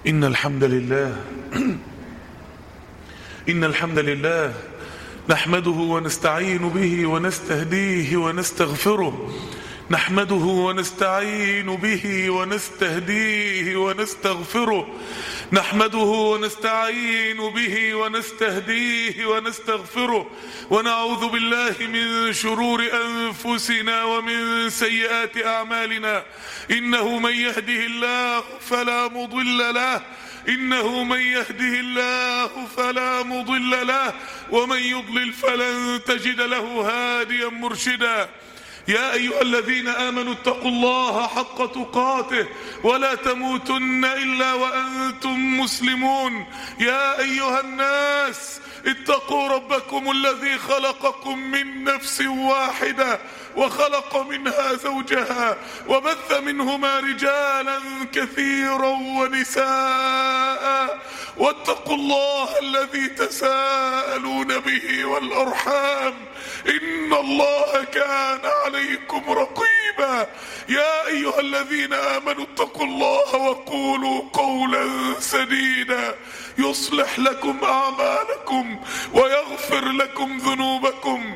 إن الحمد لله نحمده ونستعين به ونستهديه ونستغفره. نحمده ونستعين به ونستهديه ونستغفره. نحمده ونستعين به ونستهديه ونستغفره. ونعوذ بالله من شرور أنفسنا ومن سيئات أعمالنا. إنه من يهده الله فلا مضل له إنه من يهده الله فلا مضل له ومن يضلل فلن تجد له هاديا مرشدا. يا أيها الذين آمنوا اتقوا الله حق تقاته ولا تموتن إلا وأنتم مسلمون. يا أيها الناس اتقوا ربكم الذي خلقكم من نفس واحدة وخلق منها زوجها وبث منهما رجالا كثيرا ونساء واتقوا الله الذي تساءلون به والأرحام إن الله كان عليكم رقيبا. يا أيها الذين آمنوا اتقوا الله وقولوا قولا سديدا يصلح لكم أعمالكم ويغفر لكم ذنوبكم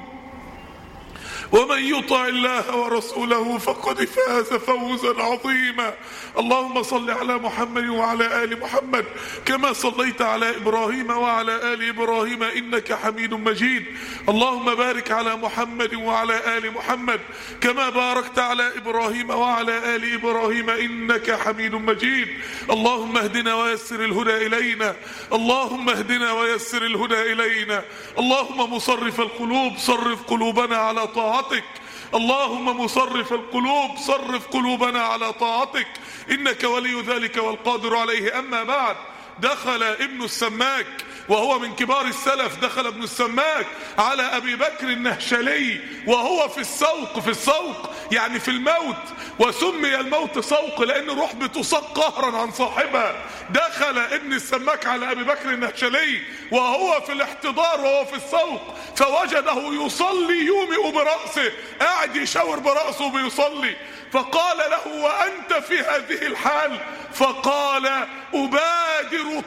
ومن يطع الله ورسوله فقد فاز فوزا عظيما. اللهم صل على محمد وعلى آل محمد كما صليت على إبراهيم وعلى آل إبراهيم إنك حميد مجيد. اللهم بارك على محمد وعلى آل محمد كما باركت على إبراهيم وعلى آل إبراهيم إنك حميد مجيد. اللهم اهدنا ويسر الهدى إلينا. اللهم اهدنا ويسر الهدى إلينا. اللهم مصرف القلوب صرف قلوبنا على طاعتك. اللهم مصرف القلوب صرف قلوبنا على طاعتك إنك ولي ذلك والقادر عليه. أما بعد، دخل ابن السماك وهو من كبار السلف، دخل ابن السماك على أبي بكر النهشلي وهو في السوق يعني في الموت، وسمي الموت سوق لأن الروح بتساق قهرا عن صاحبها. دخل ابن السماك على أبي بكر النهشلي وهو في الاحتضار وهو في السوق، فوجده يصلي يومئ برأسه، قاعد يشاور برأسه بيصلي. فقال له: وأنت في هذه الحال؟ فقال: أبادر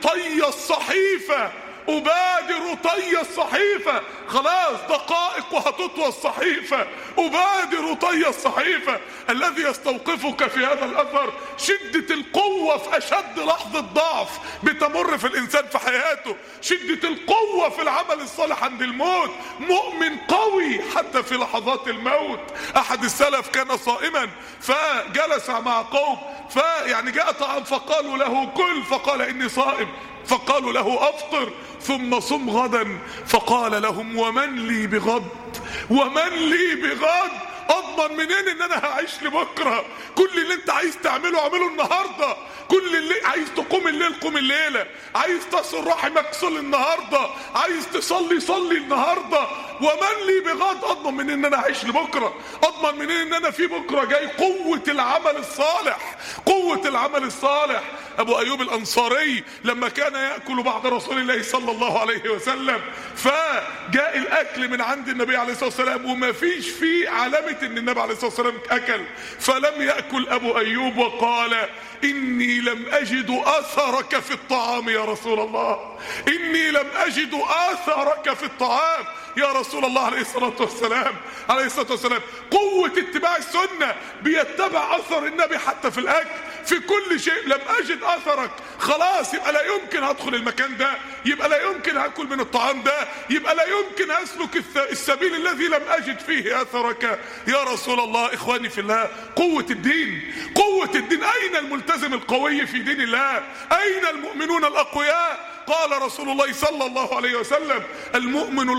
طي الصحيفة، خلاص دقائق وهتطوى الصحيفة. أبادر طي الصحيفة. الذي يستوقفك في هذا الأثر شدة القوة في أشد لحظة ضعف بتمر في الإنسان في حياته، شدة القوة في العمل الصالح عند الموت. مؤمن قوي حتى في لحظات الموت. أحد السلف كان صائما فجلس مع قوم، جاء طعام فقالوا له: كل، فقال: إني صائم. فقالوا له: أفطر ثم صم غدا. فقال لهم: ومن لي بغد؟ اضمن منين ان انا هعيش لبكره؟ كل اللي انت عايز تعمله اعمله النهارده، كل اللي عايز تقوم الليل قوم الليله، عايز تصل رحمك صل النهارده، عايز تصلي صلي النهارده. ومن لي بغد؟ اضمن منين ان انا هعيش لبكره، اضمن منين ان انا في بكره جاي. قوه العمل الصالح. ابو ايوب الانصاري لما كان ياكل بعد رسول الله صلى الله عليه وسلم، فجاء الاكل من عند النبي عليه الصلاه والسلام وما فيش فيه علامه ان النبي عليه الصلاه والسلام اكل، فلم ياكل ابو ايوب وقال: إني لم أجد أثرك في الطعام يا رسول الله. إني لم أجد أثرك في الطعام يا رسول الله عليه الصلاة والسلام. قوة اتباع السنة، بيتبع أثر النبي حتى في الأكل في كل شيء. لم أجد أثرك، خلاص يبقى لا يمكن أدخل المكان ده، يبقى لا يمكن أكل من الطعام ده، يبقى لا يمكن أسلك السبيل الذي لم أجد فيه أثرك يا رسول الله. إخواني في الله، قوة الدين. أين الملتزم القوي في دين الله؟ أين المؤمنون الأقوياء؟ قال رسول الله صلى الله عليه وسلم: المؤمن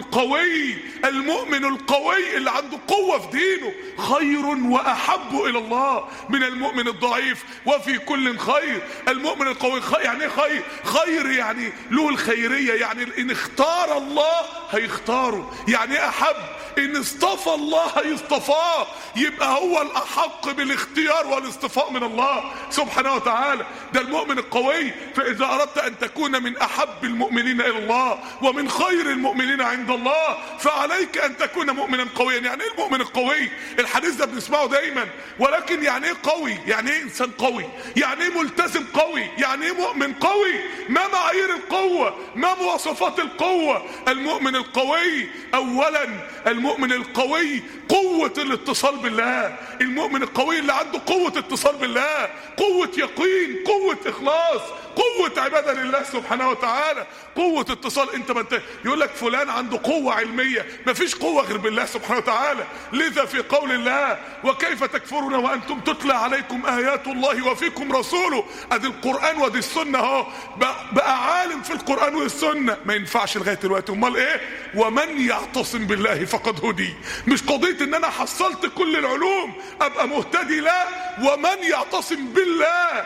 القوي اللي عنده قوة في دينه خير وأحب إلى الله من المؤمن الضعيف، وفي كل خير. المؤمن القوي يعني ايه خير؟ يعني له الخيرية، يعني إن اختار الله هيختاره، يعني أحب إن اصطفى الله هيصطفاه، يبقى هو الأحق بالاختيار والاصطفاء من الله سبحانه وتعالى. ده المؤمن القوي. فإذا أردت أن تكون من أحب احب المؤمنين الى الله ومن خير المؤمنين عند الله، فعليك ان تكون مؤمنا قويا. يعني ايه المؤمن القوي؟ الحديث ده بنسمعه دايما، ولكن يعني ايه قوي؟ يعني ايه انسان قوي؟ يعني ايه ملتزم قوي؟ يعني ايه مؤمن قوي؟ ما معايير القوة؟ ما مواصفات القوة؟ المؤمن القوي اولا، المؤمن القوي قوة الاتصال بالله. المؤمن القوي اللي عنده قوة اتصال بالله، قوة يقين، قوة اخلاص، قوة عبادة لله سبحانه وتعالى، قوة اتصال. انت يقول لك فلان عنده قوة علمية، مفيش قوة غير بالله سبحانه وتعالى. لذا في قول الله وكيف تكفرون وانتم تتلى عليكم ايات الله وفيكم رسوله، ادي القرآن ودي السنة اهو، بقى عالم في القرآن والسنة. ما ينفعش لغاية دلوقتي. امال ايه؟ ومن يعتصم بالله فقد هدي. مش قضية ان انا حصلت كل العلوم ابقى مهتدي، لا، ومن يعتصم بالله.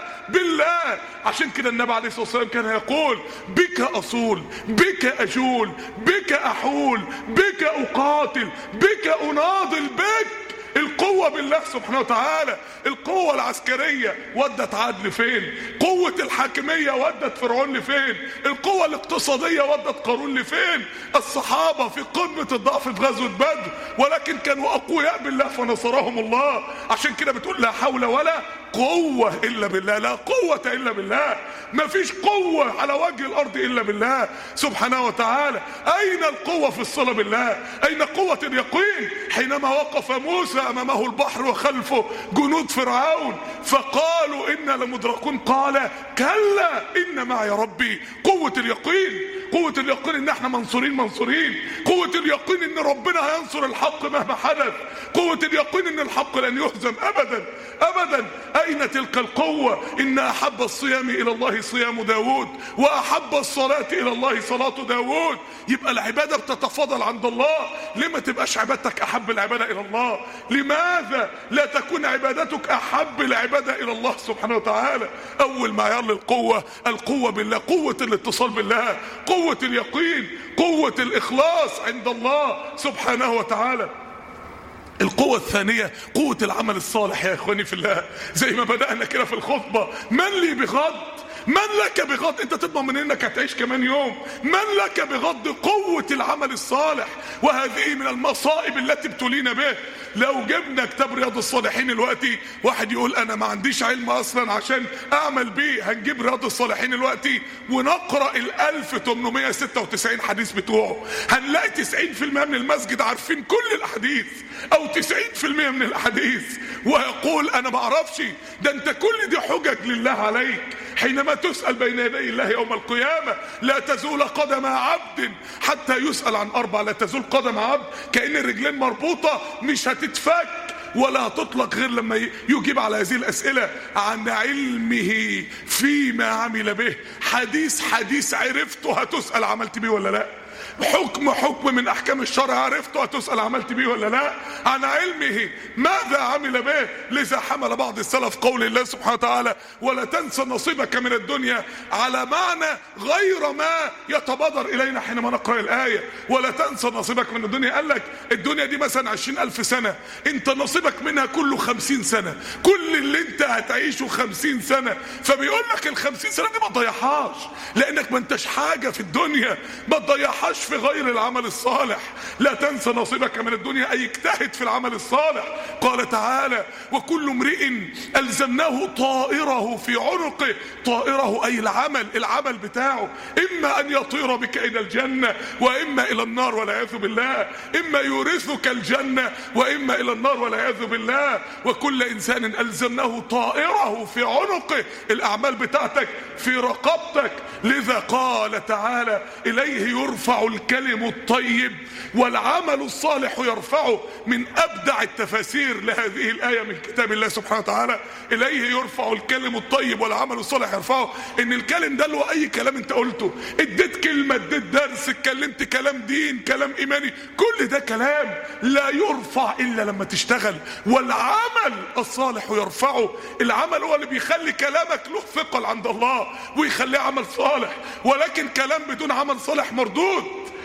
عشان كده النبي عليه الصلاة والسلام كان يقول بك أصول، بك أجول، بك أحول، بك أقاتل، بك أناضل، بك. القوة بالله سبحانه وتعالى. القوة العسكرية ودت عاد لفين؟ قوة الحاكمية ودت فرعون لفين؟ القوة الاقتصادية ودت قارون لفين؟ الصحابة في قمة الضعف في غزوة بدر، ولكن كانوا أقوياء بالله فنصرهم الله. عشان كده بتقول لا حول ولا قوة إلا بالله، لا قوة إلا بالله. ما فيش قوة على وجه الأرض إلا بالله سبحانه وتعالى. أين القوة في الصلة بالله؟ أين قوة اليقين حينما وقف موسى أمامه البحر وخلفه جنود فرعون فقالوا إنا لمدركون؟ قال كلا إن معي ربي. قوة اليقين، قوة اليقين إن احنا منصورين، قوة اليقين إن ربنا هينصر الحق مهما حدث، قوة اليقين إن الحق لن يهزم أبدا أبدا. أين تلك القوة؟ إن أحب الصيام إلى الله صيام داود، وأحب الصلاة إلى الله صلاة داود. يبقى العبادة بتتفاضل عند الله. لما تبقاش عبادتك أحب العبادة إلى الله؟ لماذا لا تكون عبادتك أحب العبادة إلى الله سبحانه وتعالى؟ أول معيار للقوة القوة بالله، قوة الاتصال بالله، قوة اليقين، قوة الإخلاص عند الله سبحانه وتعالى. القوة الثانية قوة العمل الصالح. يا اخواني في الله، زي ما بدأنا كده في الخطبة، من لي بغض؟ من لك بغض؟ انت تضمن من انك هتعيش كمان يوم؟ من لك بغض؟ قوة العمل الصالح. وهذه من المصائب التي ابتلينا به. لو جبنا كتاب رياض الصالحين دلوقتي، واحد يقول انا ما عنديش علم اصلا عشان اعمل بيه، هنجيب رياض الصالحين دلوقتي ونقرأ 1896 حديث بتوعه، هنلاقي 90% من المسجد عارفين كل الاحاديث او 90% من الاحاديث، ويقول انا ما اعرفش. ده انت كل دي حجج لله عليك. حينما تسأل بين يدي الله يوم القيامة لا تزول قدم عبد حتى يسأل عن 4. لا تزول قدم عبد، كأن الرجلين مربوطة مش هتتفك ولا هتطلق غير لما يجيب على هذه الأسئلة عن علمه فيما عمل به. حديث عرفته هتسأل عملت بيه ولا لا؟ حكم من احكام الشرع عرفته هتسأل عملت بيه ولا لا؟ عن علمه ماذا عمل به. لذا حمل بعض السلف قول الله سبحانه وتعالى ولا تنسى نصيبك من الدنيا على معنى غير ما يتبادر الينا حينما نقرأ الآية. ولا تنسى نصيبك من الدنيا، قال لك الدنيا دي مثلا 20,000 سنة، انت نصيبك منها كله 50 سنة، كل اللي انت هتعيشه 50 سنة. فبيقول لك ال50 سنة دي ما تضيعهاش، لانك ما انتش حاجة في الدنيا، ما تضيعهاش في غير العمل الصالح. لا تنسى نصيبك من الدنيا، أي اجتهد في العمل الصالح. قال تعالى وكل امرئ ألزمناه طائره في عنقه. طائره أي العمل بتاعه، إما أن يطير بك إلى الجنة وإما إلى النار والعياذ بالله، إما يورثك الجنة وإما إلى النار والعياذ بالله. وكل إنسان ألزمناه طائره في عنقه، الأعمال بتاعتك في رقبتك. لذا قال تعالى إليه يرفع الكلم الطيب والعمل الصالح يرفعه. من أبدع التفاسير لهذه الآية من كتاب الله سبحانه وتعالى إليه يرفع الكلم الطيب والعمل الصالح يرفعه. إن الكلم ده اللي هو أي كلام أنت قلته، اديت كلمة، اديت درس، اتكلمت كلام دين، كلام إيماني، كل ده كلام لا يرفع إلا لما تشتغل. والعمل الصالح يرفعه. العمل هو اللي بيخلي كلامك له ثقل عند الله ويخليه عمل صالح، ولكن كلام بدون عمل صالح مردود.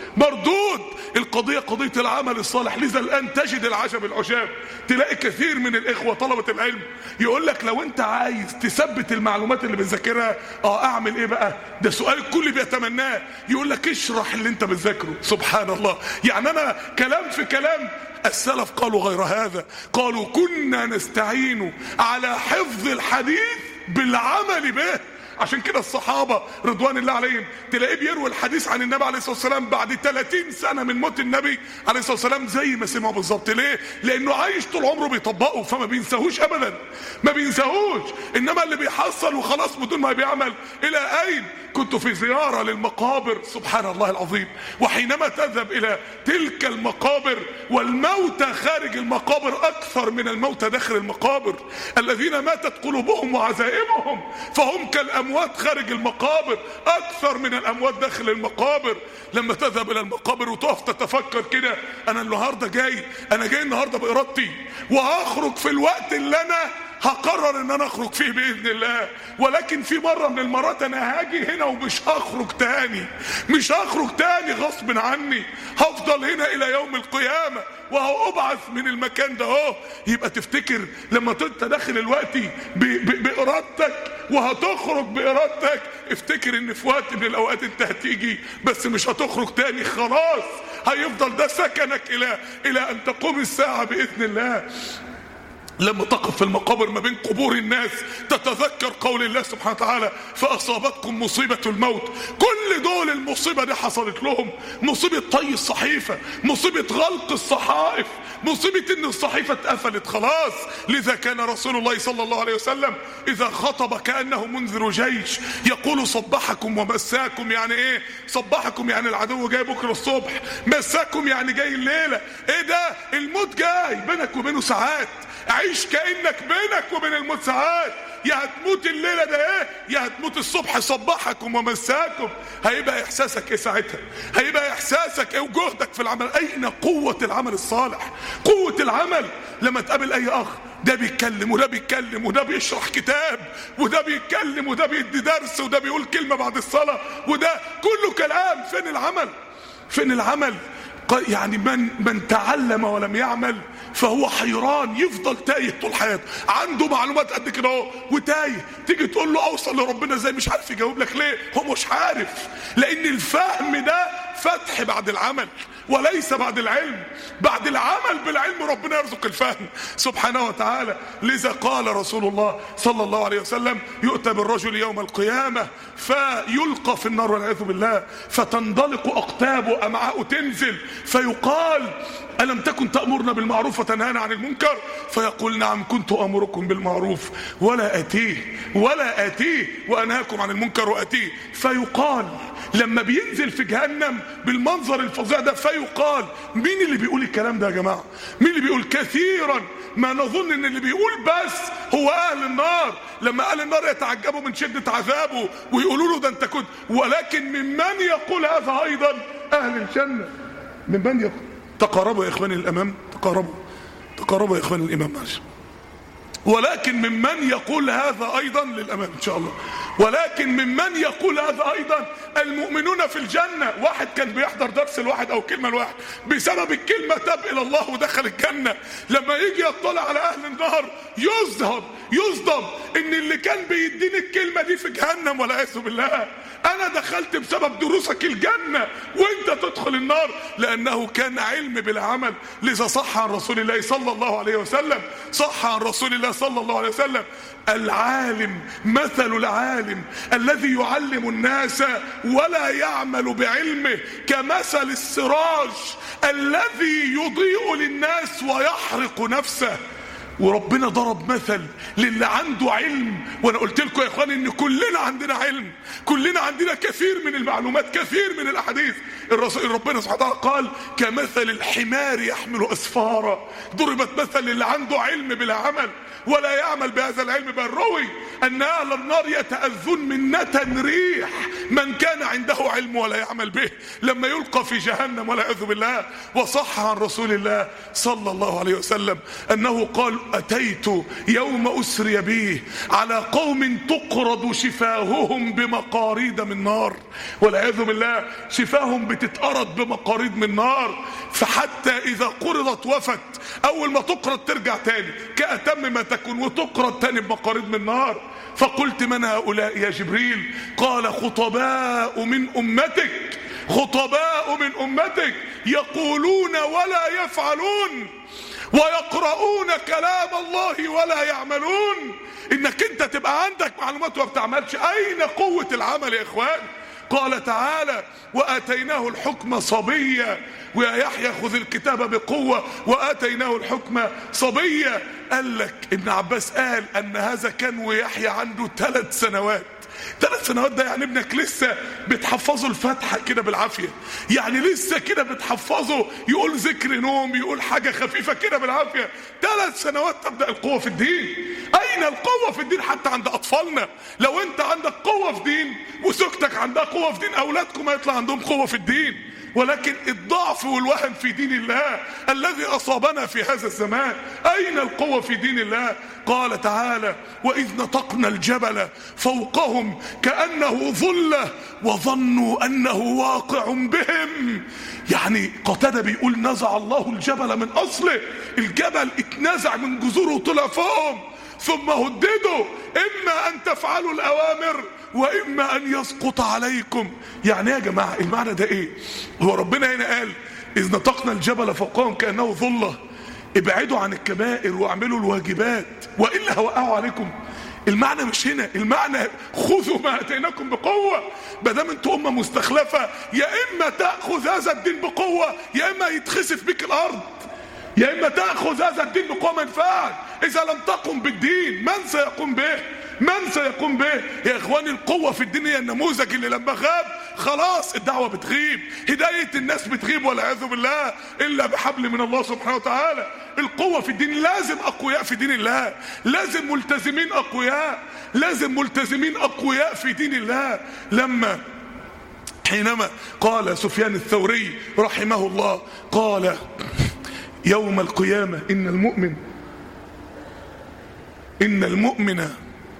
مردود. القضية قضية العمل الصالح. لذا الآن تجد العجب العجاب، تلاقي كثير من الإخوة طلبة العلم يقول لك لو أنت عايز تثبت المعلومات اللي بتذاكرها أعمل إيه بقى؟ ده سؤال الكل بيتمناه. يقول لك اشرح اللي أنت بتذاكره. سبحان الله. يعني أنا كلام في كلام، السلف قالوا غير هذا، قالوا كنا نستعين على حفظ الحديث بالعمل به. عشان كده الصحابة رضوان الله عليهم تلاقيه بيروي الحديث عن النبي عليه الصلاة والسلام بعد 30 سنة من موت النبي عليه الصلاة والسلام زي ما سمعوا بالظبط. ليه؟ لأنه عايش طول عمره بيطبقه، فما بينساهوش أبدا، ما بينساهوش. إنما اللي بيحصل وخلاص بدون ما بيعمل إلى أين؟ كنت في زيارة للمقابر، سبحان الله العظيم، وحينما تذهب إلى تلك المقابر والموتى خارج المقابر أكثر من الموتى داخل المقابر، الذين ماتت قلوبهم وعزائمهم فهم كالأموات خارج المقابر أكثر من الأموات داخل المقابر. لما تذهب إلى المقابر وتقف تتفكر كده، أنا النهاردة جاي النهاردة بإرادتي، وهخرج في الوقت اللي أنا هقرر ان انا اخرج فيه باذن الله، ولكن في مرة من المرات انا هاجي هنا ومش هخرج تاني، مش هخرج تاني غصب عني، هفضل هنا الى يوم القيامة وهأبعث من المكان ده اهو. يبقى تفتكر لما انت داخل الوقت بإرادتك وهتخرج بإرادتك، افتكر ان في وقت من الاوقات انت هتيجي بس مش هتخرج تاني، خلاص هيفضل ده سكنك الى ان تقوم الساعة باذن الله. لما تقف في المقابر ما بين قبور الناس تتذكر قول الله سبحانه وتعالى فأصابتكم مصيبة الموت. كل دول المصيبة دي حصلت لهم، مصيبة طي الصحيفة، مصيبة غلق الصحائف، مصيبة ان الصحيفة اتقفلت خلاص. لذا كان رسول الله صلى الله عليه وسلم اذا خطب كأنه منذر جيش يقول صبحكم ومساكم. يعني ايه صبحكم؟ يعني العدو جاي بكرة الصبح، مساكم يعني جاي الليلة. ايه ده؟ الموت جاي بينك وبينه ساعات، عيش كأنك بينك وبين الموت ساعات، يا هتموت الليلة ده ايه يا هتموت الصبح. صبحكم ومساكم. هيبقى احساسك ايه ساعتها؟ هيبقى احساسك ايه وجهدك في العمل؟ اين قوة العمل الصالح؟ قوة العمل لما تقابل اي اخ ده بيتكلم وده بيتكلم وده بيشرح كتاب وده بيتكلم وده بيدي درس وده بيقول كلمة بعد الصلاة وده كله كلام، فين العمل؟ فين العمل؟ يعني من تعلم ولم يعمل فهو حيران، يفضل تايه طول حياته، عنده معلومات قد كده اهو وتايه. تيجي تقول له اوصل لربنا ازاي، مش عارف يجاوب لك. ليه؟ هو مش عارف، لان الفهم ده فتح بعد العمل وليس بعد العلم. بعد العمل بالعلم ربنا يرزق الفهم سبحانه وتعالى. لذا قال رسول الله صلى الله عليه وسلم يؤتى بالرجل يوم القيامة فيلقى في النار والعياذ بالله، فتندلق أقتابه، أمعاءه تنزل، فيقال ألم تكن تأمرنا بالمعروف وتنهانا عن المنكر؟ فيقول نعم كنت أمركم بالمعروف ولا أتيه وأنهاكم عن المنكر وأتيه. فيقال لما بينزل في جهنم بالمنظر الفظيع ده فيقال مين اللي بيقول الكلام ده يا جماعة؟ مين اللي بيقول؟ كثيرا ما نظن ان اللي بيقول بس هو اهل النار. لما اهل النار يتعجبوا من شدة عذابه ويقولوا له ده انت كنت، ولكن ممن يقول هذا ايضا اهل الجنة. ممن يقول. تقاربوا يا اخواني الامام، تقاربوا يا اخواني الامام معلش. ولكن ممن يقول هذا ايضا للامام ان شاء الله، ولكن ممن يقول هذا ايضا المؤمنون في الجنة. واحد كان بيحضر درس الواحد او كلمة الواحد بسبب الكلمة تاب الى الله ودخل الجنة، لما يجي يطلع على اهل النار يصدم ان اللي كان بيديني الكلمة دي في جهنم والعياذ بالله. انا دخلت بسبب دروسك الجنة وانت تدخل النار، لانه كان علم بالعمل. لذا صح عن رسول الله صلى الله عليه وسلم، صح عن رسول الله صلى الله عليه وسلم العالم مثل العالم الذي يعلم الناس ولا يعمل بعلمه كمثل السراج الذي يضيء للناس ويحرق نفسه. وربنا ضرب مثل للي عنده علم. وانا قلت لكم يا اخواني ان كلنا عندنا علم، كلنا عندنا كثير من المعلومات، كثير من الاحاديث. ربنا سبحانه وتعالى قال كمثل الحمار يحمل اسفارا. ضربت مثل للي عنده علم بلا عمل ولا يعمل بهذا العلم. بل روي ان اهل النار يتأذون من نتن ريح من كان عنده علم ولا يعمل به لما يلقى في جهنم والعياذ بالله. وصح عن رسول الله صلى الله عليه وسلم انه قال أتيت يوم أسري به على قوم تقرض شفاههم بمقاريد من نار، والعياذ بالله شفاهم بتتقرض بمقاريد من نار، فحتى إذا قرضت وفت، أول ما تقرض ترجع تاني كأتم ما تكون وتقرض تاني بمقاريد من نار. فقلت من هؤلاء يا جبريل؟ قال خطباء من أمتك، خطباء من أمتك يقولون ولا يفعلون ويقرؤون كلام الله ولا يعملون. انك انت تبقى عندك معلومات وما بتعملش، اين قوة العمل يا اخوان؟ قال تعالى وآتيناه الحكم صبيا ويا يحيى خذ الكتاب بقوة وآتيناه الحكم صبيا. قال لك ابن عباس قال ان هذا كان ويحيى عنده 3 سنوات. 3 سنوات ده يعني ابنك لسه بتحفظه الفاتحة كده بالعافية، يعني لسه كده بتحفظه يقول ذكر نوم، يقول حاجة خفيفة كده بالعافية. 3 سنوات تبدأ القوة في الدين. أين القوة في الدين حتى عند أطفالنا؟ لو أنت عندك قوة في دين وزوجتك عندها قوة في دين، أولادكم هيطلع عندهم قوة في الدين. ولكن الضعف والوهن في دين الله الذي أصابنا في هذا الزمان، أين القوة في دين الله؟ قال تعالى وإذ نطقنا الجبل فوقهم كأنه ظلة وظنوا أنه واقع بهم. يعني قتادة بيقول نزع الله الجبل من أصله، الجبل اتنزع من جذوره وطلع فوقهم، ثم هددوا إما أن تفعلوا الأوامر وإما أن يسقط عليكم. يعني يا جماعة المعنى ده إيه؟ هو ربنا هنا قال إذ نطقنا الجبل فوقهم كأنه ظلة، ابعدوا عن الكبائر واعملوا الواجبات وإلا هوقعوا عليكم. المعنى مش هنا، المعنى خذوا ما أتيناكم بقوة. بدام انتوا أمة مستخلفة، يا إما تأخذ هذا الدين بقوة يا إما يتخسف بك الأرض، يا إما تأخذ هذا الدين بقوة ما ينفعش. إذا لم تقم بالدين من سيقوم به؟ من سيقوم به؟ يا إخواني القوة في الدين هي النموذج اللي لما غاب خلاص الدعوة بتغيب، هداية الناس بتغيب والعياذ بالله إلا بحبل من الله سبحانه وتعالى. القوة في الدين لازم أقوياء في دين الله، لازم ملتزمين أقوياء، لازم ملتزمين أقوياء في دين الله. حينما قال سفيان الثوري رحمه الله قال يوم القيامة إن المؤمن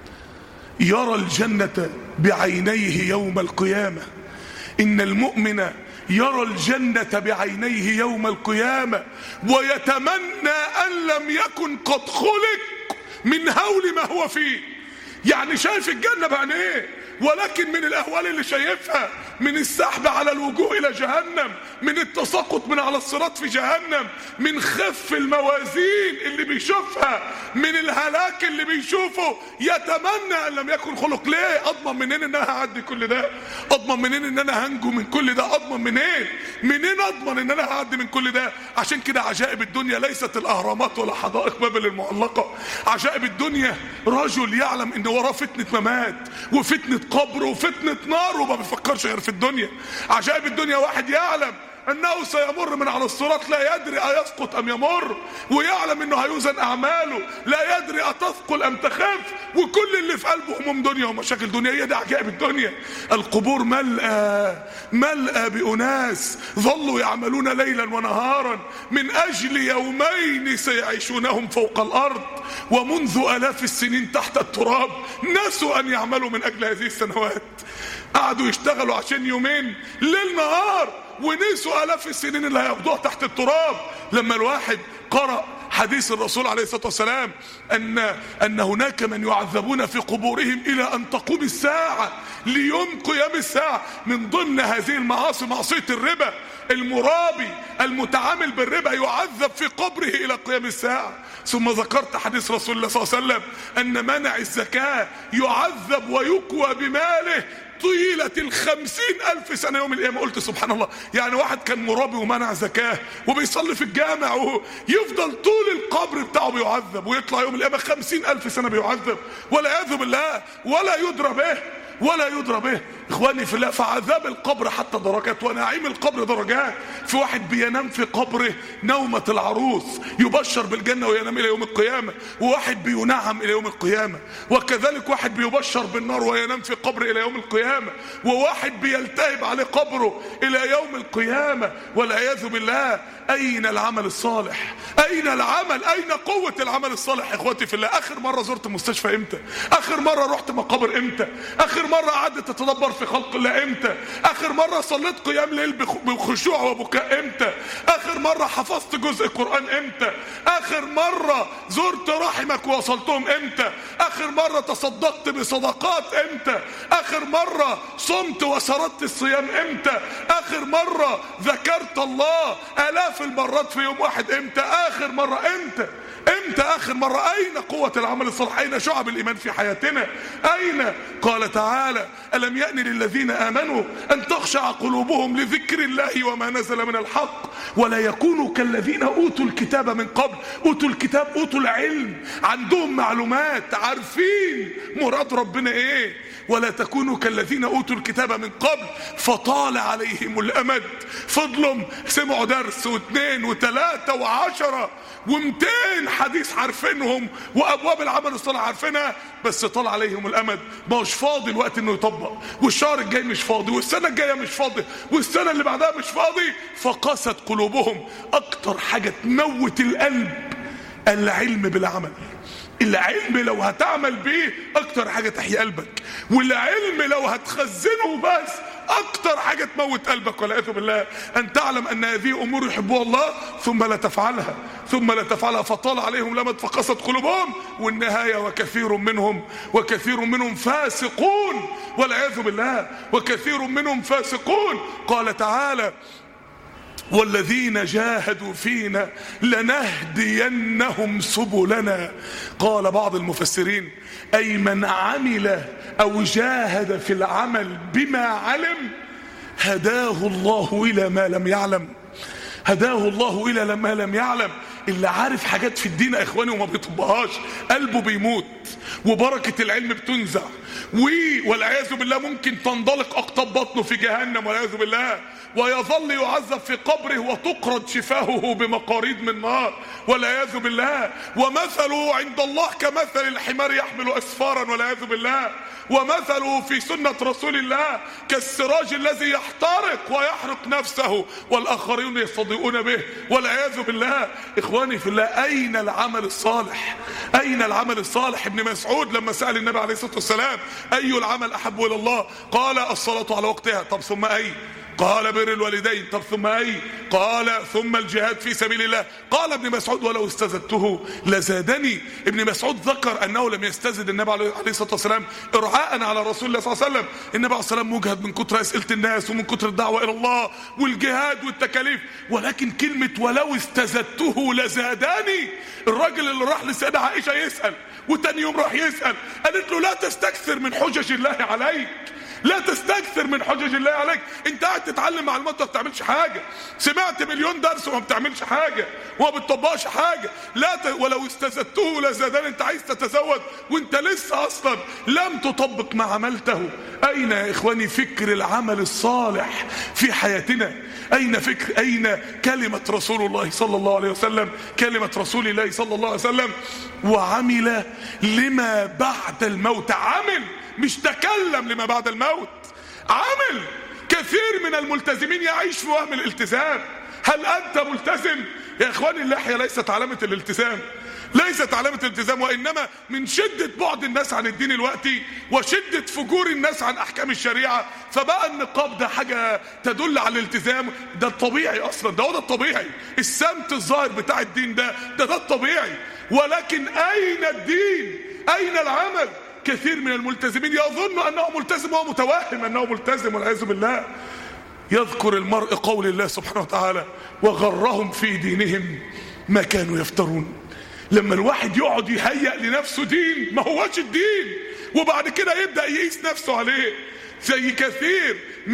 يرى الجنة بعينيه يوم القيامة، إن المؤمن يرى الجنة بعينيه يوم القيامة ويتمنى أن لم يكن قد خلق من هول ما هو فيه. يعني شايف الجنة بعينيه، ولكن من الأهوال اللي شايفها، من السحب على الوجوه إلى جهنم، من التساقط من على الصراط في جهنم، من خف الموازين اللي بيشوفها، من الهلاك اللي بيشوفه، يتمنى أن لم يكن خلق. ليه؟ أضمن منين إن أنا هعدي كل ده؟ أضمن منين إن أنا هنجو من كل ده؟ أضمن منين أضمن إن أنا هعدي من كل ده؟ عشان كده عجائب الدنيا ليست الأهرامات ولا حدائق بابل المعلقة. عجائب الدنيا رجل يعلم إن وراه فتنة ممات وفتنة قبر وفتنة نار وما بيفكرش غير في الدنيا. عجائب الدنيا واحد يعلم انه سيمر من على الصراط لا يدري أيسقط ام يمر، ويعلم انه هيوزن اعماله لا يدري أتثقل ام تخف، وكل اللي في قلبه هموم دنيا ومشاكل دنيا. هي دي عجائب الدنيا. القبور ملأى بأناس ظلوا يعملون ليلا ونهارا من اجل يومين سيعيشونهم فوق الارض ومنذ آلاف السنين تحت التراب، نسوا ان يعملوا من اجل هذه السنوات. قعدوا يشتغلوا عشان يومين ليل نهار ونسوا آلاف السنين اللي هيقضوها تحت التراب. لما الواحد قرأ حديث الرسول عليه الصلاة والسلام أن هناك من يعذبون في قبورهم إلى أن تقوم الساعة، ليوم قيام الساعة. من ضمن هذه المعاصي معصية الربا. المرابي المتعامل بالربا يعذب في قبره إلى قيام الساعة. ثم ذكرت حديث رسول الله صلى الله عليه وسلم أن منع الزكاة يعذب ويكوى بماله طيلة 50,000 سنة يوم القيامة. قلت سبحان الله، يعني واحد كان مرابي ومنع زكاة وبيصلي في الجامع ويفضل طول القبر بتاعه بيعذب، ويطلع يوم القيامة 50,000 سنة بيعذب والعياذ بالله ولا يدرى به. اخواني في الله، فعذاب القبر حتى درجات ونعيم القبر درجات. في واحد بينام في قبره نومة العروس يبشر بالجنة وينام الى يوم القيامة، وواحد بينعم الى يوم القيامة، وكذلك واحد بيبشر بالنار وينام في قبر الى يوم القيامة، وواحد بيلتهب عليه قبره الى يوم القيامة والعياذ بالله. اين العمل الصالح؟ اين العمل؟ اين قوة العمل الصالح؟ اخواتي في الله، اخر مرة زرت مستشفى امتى؟ اخر مرة رحت مقابر امتى؟ اخر مرة قعدت تتدبر في خلق الله امتى؟ اخر مرة صليت قيام ليل بخشوع وبكاء امتى؟ اخر مرة حفظت جزء قرآن امتى؟ اخر مرة زرت رحمك ووصلتهم امتى؟ اخر مرة تصدقت بصدقات امتى؟ اخر مرة صمت وسردت الصيام امتى؟ اخر مرة ذكرت الله الاف المرات في يوم واحد امتى؟ اخر مرة امتى؟ اخر مرة؟ اين قوة العمل الصالح؟ اين شعب الايمان في حياتنا؟ اين؟ قال تعالى: الم يأن للذين امنوا ان تخشع قلوبهم لذكر الله وما نزل من الحق ولا يكونوا كالذين اوتوا الكتاب من قبل. اوتوا الكتاب، اوتوا العلم، عندهم معلومات، عارفين مراد ربنا ايه. ولا تكونوا كالذين اوتوا الكتاب من قبل فطال عليهم الامد. فضلهم سمعوا درس واثنين وثلاثة وعشرة و200 حديث عارفينهم وابواب العمل الصالح عارفينها، بس طال عليهم الامد، ما هوش فاضي الوقت انه يطبق، والشهر الجاي مش فاضي، والسنة الجاية مش فاضي، والسنة اللي بعدها مش فاضي. فقست قلوبهم. اكتر حاجة تموت القلب العلم بالعمل. العلم لو هتعمل بيه اكتر حاجة تحيي قلبك، والعلم لو هتخزنه بس اكتر حاجة تموت قلبك والعياذ بالله. ان تعلم ان هذه امور يحبها الله ثم لا تفعلها فطال عليهم الامد فقست قلوبهم. والنهاية وكثير منهم فاسقون والعياذ بالله، وكثير منهم فاسقون. قال تعالى: والذين جاهدوا فينا لنهدينهم سبلنا. قال بعض المفسرين: أي من عمل أو جاهد في العمل بما علم هداه الله إلى ما لم يعلم. هداه الله إلى ما لم يعلم. اللي عارف حاجات في الدين يا إخواني وما بيطبقهاش قلبه بيموت، وبركة العلم بتنزع، والعياذ بالله ممكن تنضلق أقطاب بطنه في جهنم والعياذ بالله، ويظل يعذب في قبره وتقرض شفاهه بمقاريض من نار والعياذ بالله. ومثله عند الله كمثل الحمار يحمل أسفارا والعياذ بالله. ومثله في سنة رسول الله كالسراج الذي يحترق ويحرق نفسه والآخرين يستضيئون به والعياذ بالله. إخواني في الله، أين العمل الصالح؟ أين العمل الصالح؟ ابن مسعود لما سأل النبي عليه الصلاة والسلام: أي العمل أحب إلى الله؟ قال: الصلاة على وقتها. طب ثم أي؟ قال: بر الوالدين. طب ثم أي؟ قال: ثم الجهاد في سبيل الله. قال ابن مسعود: ولو استزدته لزادني. ابن مسعود ذكر أنه لم يستزد النبي عليه الصلاة والسلام إرعاء على رسول الله صلى الله عليه وسلم. النبي عليه الصلاة والسلام مجهد من كتر أسئلة الناس ومن كتر الدعوة إلى الله والجهاد والتكاليف، ولكن كلمة ولو استزدته لزادني. الراجل اللي راح لسيدة عائشة يسأل وتاني يوم راح يسأل، قالت له: لا تستكثر من حجج الله عليك، لا تستكثر من حجج الله عليك. انت قاعد تتعلم معلومات ما بتعملش حاجة، سمعت مليون درس وما بتعملش حاجة وما بتطبقش حاجة. ولو استزدته لزادني. انت عايز تتزود وانت لسه اصلا لم تطبق ما عملته. اين يا اخواني فكر العمل الصالح في حياتنا؟ اين كلمة رسول الله صلى الله عليه وسلم؟ كلمة رسول الله صلى الله عليه وسلم: وعمل لما بعد الموت. عمل، مش تكلم لما بعد الموت، عمل. كثير من الملتزمين يعيش في وهم الالتزام. هل أنت ملتزم؟ يا إخواني، اللحية ليست علامة الالتزام، ليست علامة الالتزام، وإنما من شدة بعد الناس عن الدين الوقتي وشدة فجور الناس عن أحكام الشريعة، فبقى النقاب ده حاجة تدل على الالتزام. ده الطبيعي أصلا، ده الطبيعي، السمت الظاهر بتاع الدين ده الطبيعي. ولكن أين الدين؟ أين العمل؟ كثير من الملتزمين يظن أنه ملتزم وهو متوهم أنه ملتزم والعياذ بالله. يذكر المرء قول الله سبحانه وتعالى: وغرهم في دينهم ما كانوا يفترون. لما الواحد يقعد يهيئ لنفسه دين ما هوش الدين، وبعد كده يبدأ يقيس نفسه عليه. زي كثير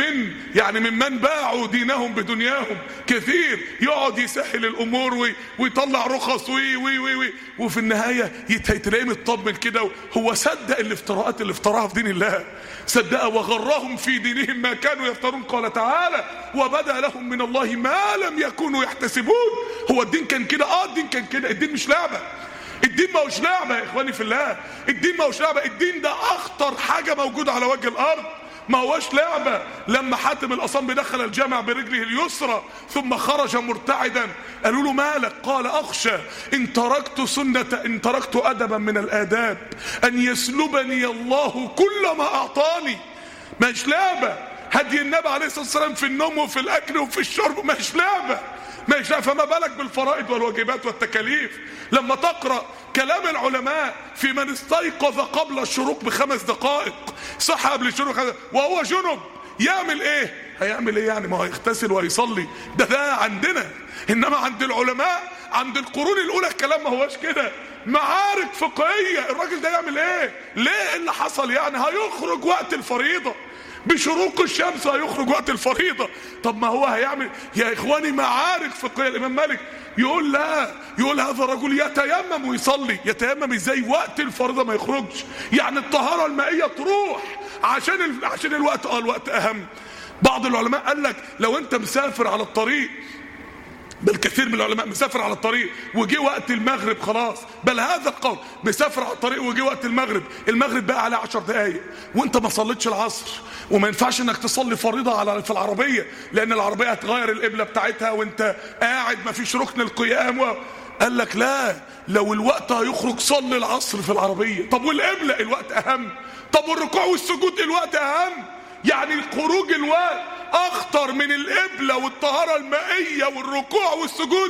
ممن باعوا دينهم بدنياهم، كثير يقعد يسهل الامور ويطلع رخص وفي النهايه تلاقيه مطمن كده، هو صدق الافتراءات اللي افتراها في دين الله، صدق وغرهم في دينهم ما كانوا يفترون. قال تعالى: وبدا لهم من الله ما لم يكونوا يحتسبون. هو الدين كان كده؟ الدين كان كده. الدين مش لعبه، الدين ما هوش لعبه يا اخواني في الله، الدين ما هوش لعبه. الدين ده اخطر حاجه موجوده على وجه الارض، ما هوش لعبة. لما حاتم الأصم دخل الجامع برجله اليسرى ثم خرج مرتعدا، قالوا له: مالك؟ قال: أخشى إن تركت أدبا من الآداب أن يسلبني الله كل ما أعطاني. مش لعبة. هدي النبي عليه الصلاة والسلام في النوم وفي الأكل وفي الشرب مش لعبة. فما بالك بالفرائض والواجبات والتكاليف. لما تقرأ كلام العلماء في من استيقظ قبل الشروق ب5 دقائق، صحى قبل الشروق وهو جنب، يعمل ايه؟ هيعمل ايه يعني؟ ما هو هيغتسل وهيصلي. ده عندنا، انما عند العلماء عند القرون الاولى الكلام ما هوش كده. معارك فقهية، الراجل ده يعمل ايه؟ ليه اللي حصل يعني؟ هيخرج وقت الفريضة بشروق الشمس، هيخرج وقت الفريضة. طب ما هو هيعمل يا اخواني معارك فقهية. الامام مالك يقول لا، يقول هذا الرجل يتيمم ويصلي. يتيمم ازاي وقت الفريضة ما يخرجش؟ يعني الطهارة المائية تروح عشان الوقت. الوقت اهم. بعض العلماء قال لك لو انت مسافر على الطريق، بل كثير من العلماء مسافر على الطريق وجي وقت المغرب خلاص، بل هذا القول مسافر على الطريق وجي وقت المغرب بقى على 10 دقايق وانت ما صليتش العصر، وما ينفعش انك تصلي فريضة في العربية، لان العربية هتغير القبلة بتاعتها وانت قاعد ما فيش ركن القيام. قال لك لا، لو الوقت هيخرج صلي العصر في العربية. طب والقبلة؟ الوقت اهم. طب والركوع والسجود؟ الوقت اهم. يعني خروج الوقت اخطر من القبلة والطهارة المائية والركوع والسجود.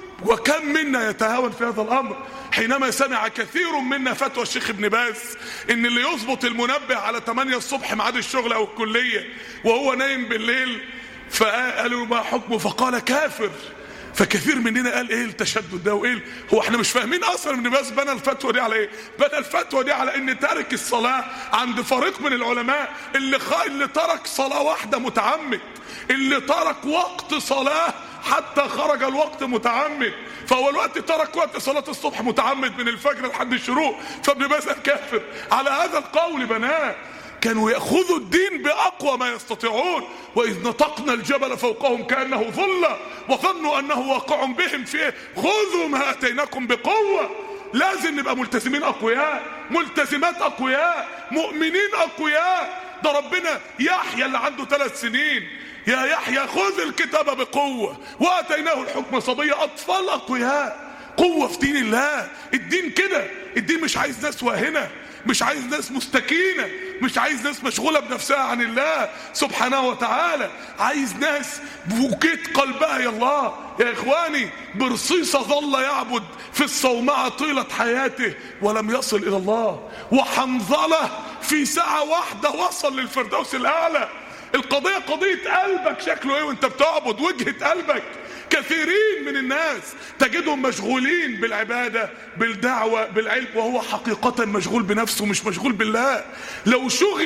وكم منا يتهاون في هذا الامر؟ حينما سمع كثير منا فتوى الشيخ ابن باز ان اللي يظبط المنبه على 8 الصبح ميعاد الشغل او الكلية وهو نايم بالليل، فقالوا ما حكمه؟ فقال كافر. فكثير مننا قال ايه التشدد ده وايه؟ هو احنا مش فاهمين اصلا ابن باز بنى الفتوى دي على ايه؟ بنى الفتوى دي على ان تارك الصلاة عند فريق من العلماء اللي ترك صلاة واحدة متعمد، اللي ترك وقت صلاة حتى خرج الوقت متعمد، فهو الوقت ترك وقت صلاة الصبح متعمد من الفجر لحد الشروق، فابن باز كافر. على هذا القول بناه. كانوا يأخذوا الدين بأقوى ما يستطيعون. وإذ نطقنا الجبل فوقهم كأنه ظلة وظنوا أنه واقع بهم فيه خذوا ما أتيناكم بقوة. لازم نبقى ملتزمين أقوياء، ملتزمات أقوياء، مؤمنين أقوياء. ده ربنا يحيى اللي عنده 3 سنين، يا يحيى خذ الكتاب بقوة وأتيناه الحكم صبية. أطفال أقوياء، قوة في دين الله. الدين كده، الدين مش عايز ناس واهنة، مش عايز ناس مستكينة، مش عايز ناس مشغولة بنفسها عن الله سبحانه وتعالى. عايز ناس بوكيت قلبها يا الله. يا إخواني، برصيصة ظل يعبد في الصومعة طيلة حياته ولم يصل إلى الله، وحنظلة في ساعة واحدة وصل للفردوس الأعلى. القضية قضية قلبك شكله ايه وانت بتعبد، وجهة قلبك. كثيرين من الناس تجدهم مشغولين بالعبادة بالدعوة بالعلم وهو حقيقة مشغول بنفسه مش مشغول بالله. لو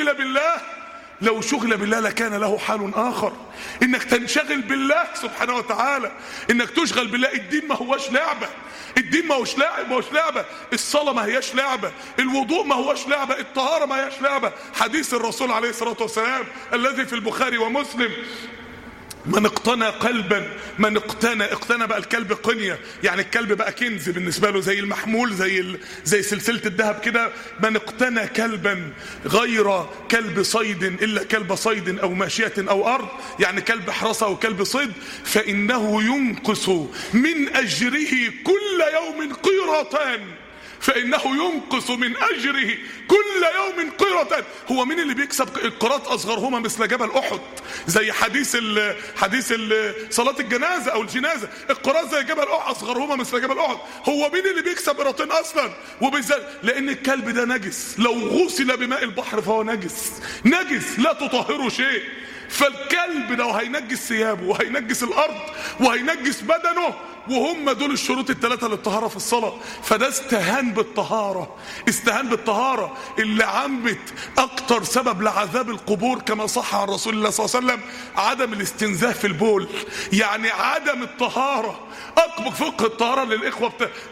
شغل بالله لكان له حال آخر. انك تنشغل بالله سبحانه وتعالى، انك تشغل بالله. الدين ما هوش لعبة، الدين ما هوش لعبة. الصلاة ما هياش لعبة، الوضوء ما هوش لعبة، الطهارة ما هياش لعبة. حديث الرسول عليه الصلاة والسلام الذي في البخاري ومسلم: من اقتنى قلبا، اقتنى بقى الكلب قنية، يعني الكلب بقى كنز بالنسبة له، زي المحمول، زي سلسلة الذهب كده. من اقتنى كلبا غير كلب صيد إلا كلب صيد أو ماشية أو أرض، يعني كلب حراسة أو كلب صيد، فإنه ينقص من أجره كل يوم قيرتان. فإنه ينقص من أجره كل يوم قيرة. هو مين اللي بيكسب القيراط؟ أصغرهما مثل جبل أحد، زي حديث صلاة الجنازة أو الجنازة. القيراط زي جبل أحد، أصغرهما مثل جبل أحد. هو مين اللي بيكسب قيراطين أصلا؟ وبالذات لأن الكلب ده نجس، لو غسل بماء البحر فهو نجس لا تطهره شيء. فالكلب ده هينجس ثيابه وهينجس الأرض وهينجس بدنه. وهم دول الشروط الثلاثة للطهارة في الصلاة. فده استهان بالطهارة اللي عمت اكتر سبب لعذاب القبور كما صح عن رسول الله صلى الله عليه وسلم عدم الاستنزاه في البول. يعني عدم الطهارة اكبر فقه الطهارة للاخوة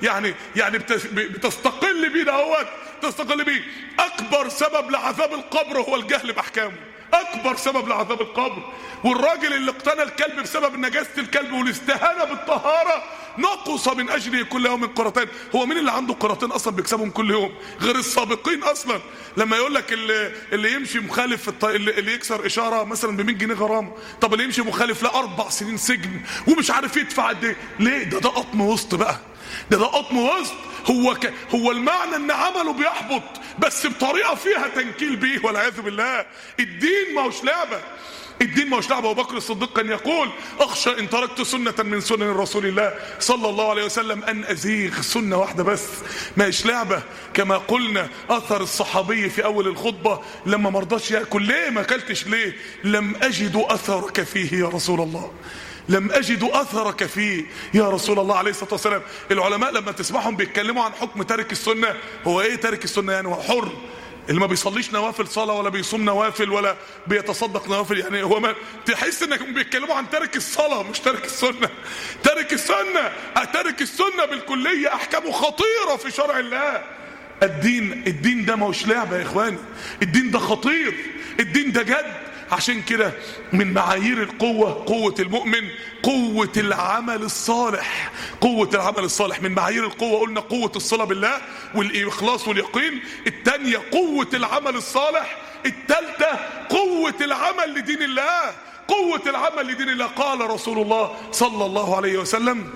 بتستقل بيه دهوت، تستقل بيه. اكبر سبب لعذاب القبر هو الجهل باحكامه، اكبر سبب لعذاب القبر. والراجل اللي اقتنى الكلب بسبب نجاسة الكلب والاستهانة بالطهارة نقص من اجله كل يوم قرتين. هو مين اللي عنده قرتين اصلا بيكسبهم كل يوم غير السابقين اصلا؟ لما يقول لك اللي يمشي مخالف اللي يكسر اشاره مثلا ب100 جنيه غرامه، طب اللي يمشي مخالف لا 4 سنين سجن ومش عارف يدفع قد ايه. ليه؟ ده قطم وسط بقى، ده قطم وسط. هو المعنى ان عمله بيحبط بس بطريقه فيها تنكيل بيه والعياذ بالله. الدين ما هوش لعبه، الدين ما هوش لعبه. ابو بكر الصديق كان يقول اخشى ان تركت سنه من سنن رسول الله صلى الله عليه وسلم ان ازيغ. سنه واحده بس ما هيش لعبه. كما قلنا اثر الصحابي في اول الخطبه لما ما رضاش ياكل. ليه ما اكلتش؟ ليه؟ لم اجد اثرك فيه يا رسول الله، لم أجد أثرك فيه يا رسول الله عليه الصلاة والسلام. العلماء لما تسمعهم بيتكلموا عن حكم تارك السنة، هو ايه تارك السنة؟ يعني هو حر، اللي ما بيصليش نوافل صلاة ولا بيصوم نوافل ولا بيتصدق نوافل. يعني هو ما تحس انهم بيتكلموا عن تارك الصلاة مش تارك السنة. تارك السنة بالكلية احكامه خطيرة في شرع الله. الدين ده ما هوش لعبة يا اخواني، الدين ده خطير، الدين ده جد. عشان كده من معايير القوة، قوة المؤمن قوة العمل الصالح، قوة العمل الصالح. من معايير القوة قلنا قوة الصلة بالله والإخلاص واليقين، الثانية قوة العمل الصالح، الثالثة قوة العمل لدين الله، قوة العمل لدين الله. قال رسول الله صلى الله عليه وسلم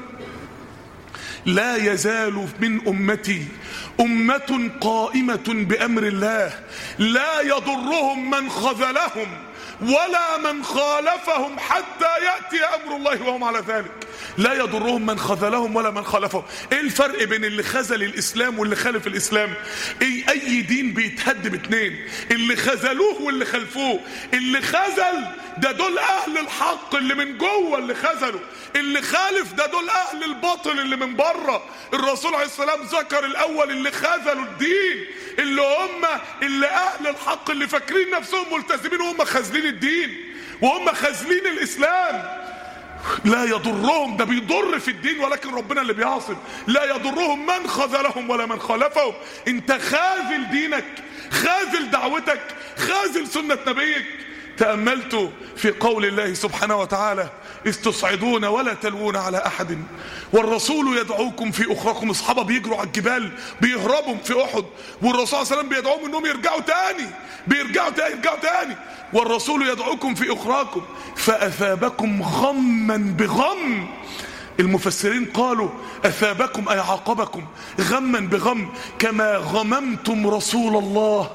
لا يزال من أمتي أمة قائمة بأمر الله لا يضرهم من خذلهم ولا من خالفهم حتى يأتي أمر الله وهم على ذلك. لا يضرهم من خذلهم ولا من خالفهم. ايه الفرق بين اللي خذل الإسلام واللي خالف الإسلام؟ اي دين بيتهد باتنين، اللي خذلوه واللي خلفوه. اللي خذل ده دول أهل الحق اللي من جوه اللي خذلوا، اللي خالف ده دول أهل الباطل اللي من بره. الرسول عليه السلام ذكر الأول اللي خذلوا الدين، اللي أهل الحق اللي فاكرين نفسهم ملتزمين وهم خاذلين الدين وهم خاذلين الإسلام. لا يضرهم، ده بيضر في الدين ولكن ربنا اللي بيعصم. لا يضرهم من خذلهم ولا من خالفهم. انت خاذل دينك، خاذل دعوتك، خاذل سنة نبيك. تأملت في قول الله سبحانه وتعالى إذ تصعدون ولا تلوون على أحد والرسول يدعوكم في أخراكم. أصحابه بيجروا على الجبال بيهربوا في أحد، والرسول صلى الله عليه وسلم بيدعوهم إنهم يرجعوا تاني والرسول يدعوكم في أخراكم فأثابكم غما بغم. المفسرين قالوا أثابكم أي عاقبكم غما بغم كما غممتم رسول الله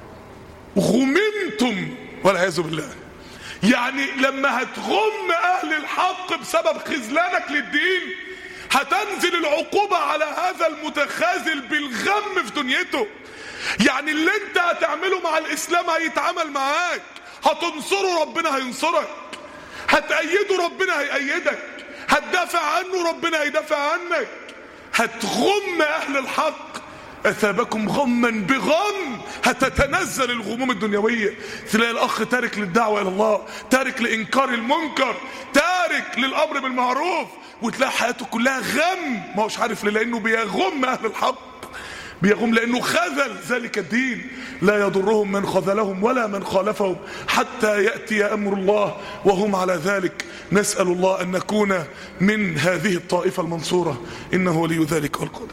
غممتم والعياذ بالله. يعني لما هتغم أهل الحق بسبب خذلانك للدين هتنزل العقوبة على هذا المتخاذل بالغم في دنيته. يعني اللي انت هتعمله مع الإسلام هيتعامل معاك، هتنصره ربنا هينصرك، هتأيده ربنا هيأيدك، هتدافع عنه ربنا هيدافع عنك. هتغم أهل الحق أثابكم غما بغم، هتتنزل الغموم الدنيوية. تلاقي الأخ تارك للدعوة إلى الله، تارك لإنكار المنكر، تارك للأمر بالمعروف، وتلاقي حياته كلها غم. ما هوش عارف ليه، لأنه بيغم أهل الحق، بيغم لأنه خذل ذلك الدين. لا يضرهم من خذلهم ولا من خالفهم حتى يأتي أمر الله وهم على ذلك. نسأل الله أن نكون من هذه الطائفة المنصورة، إنه ولي ذلك والقادر.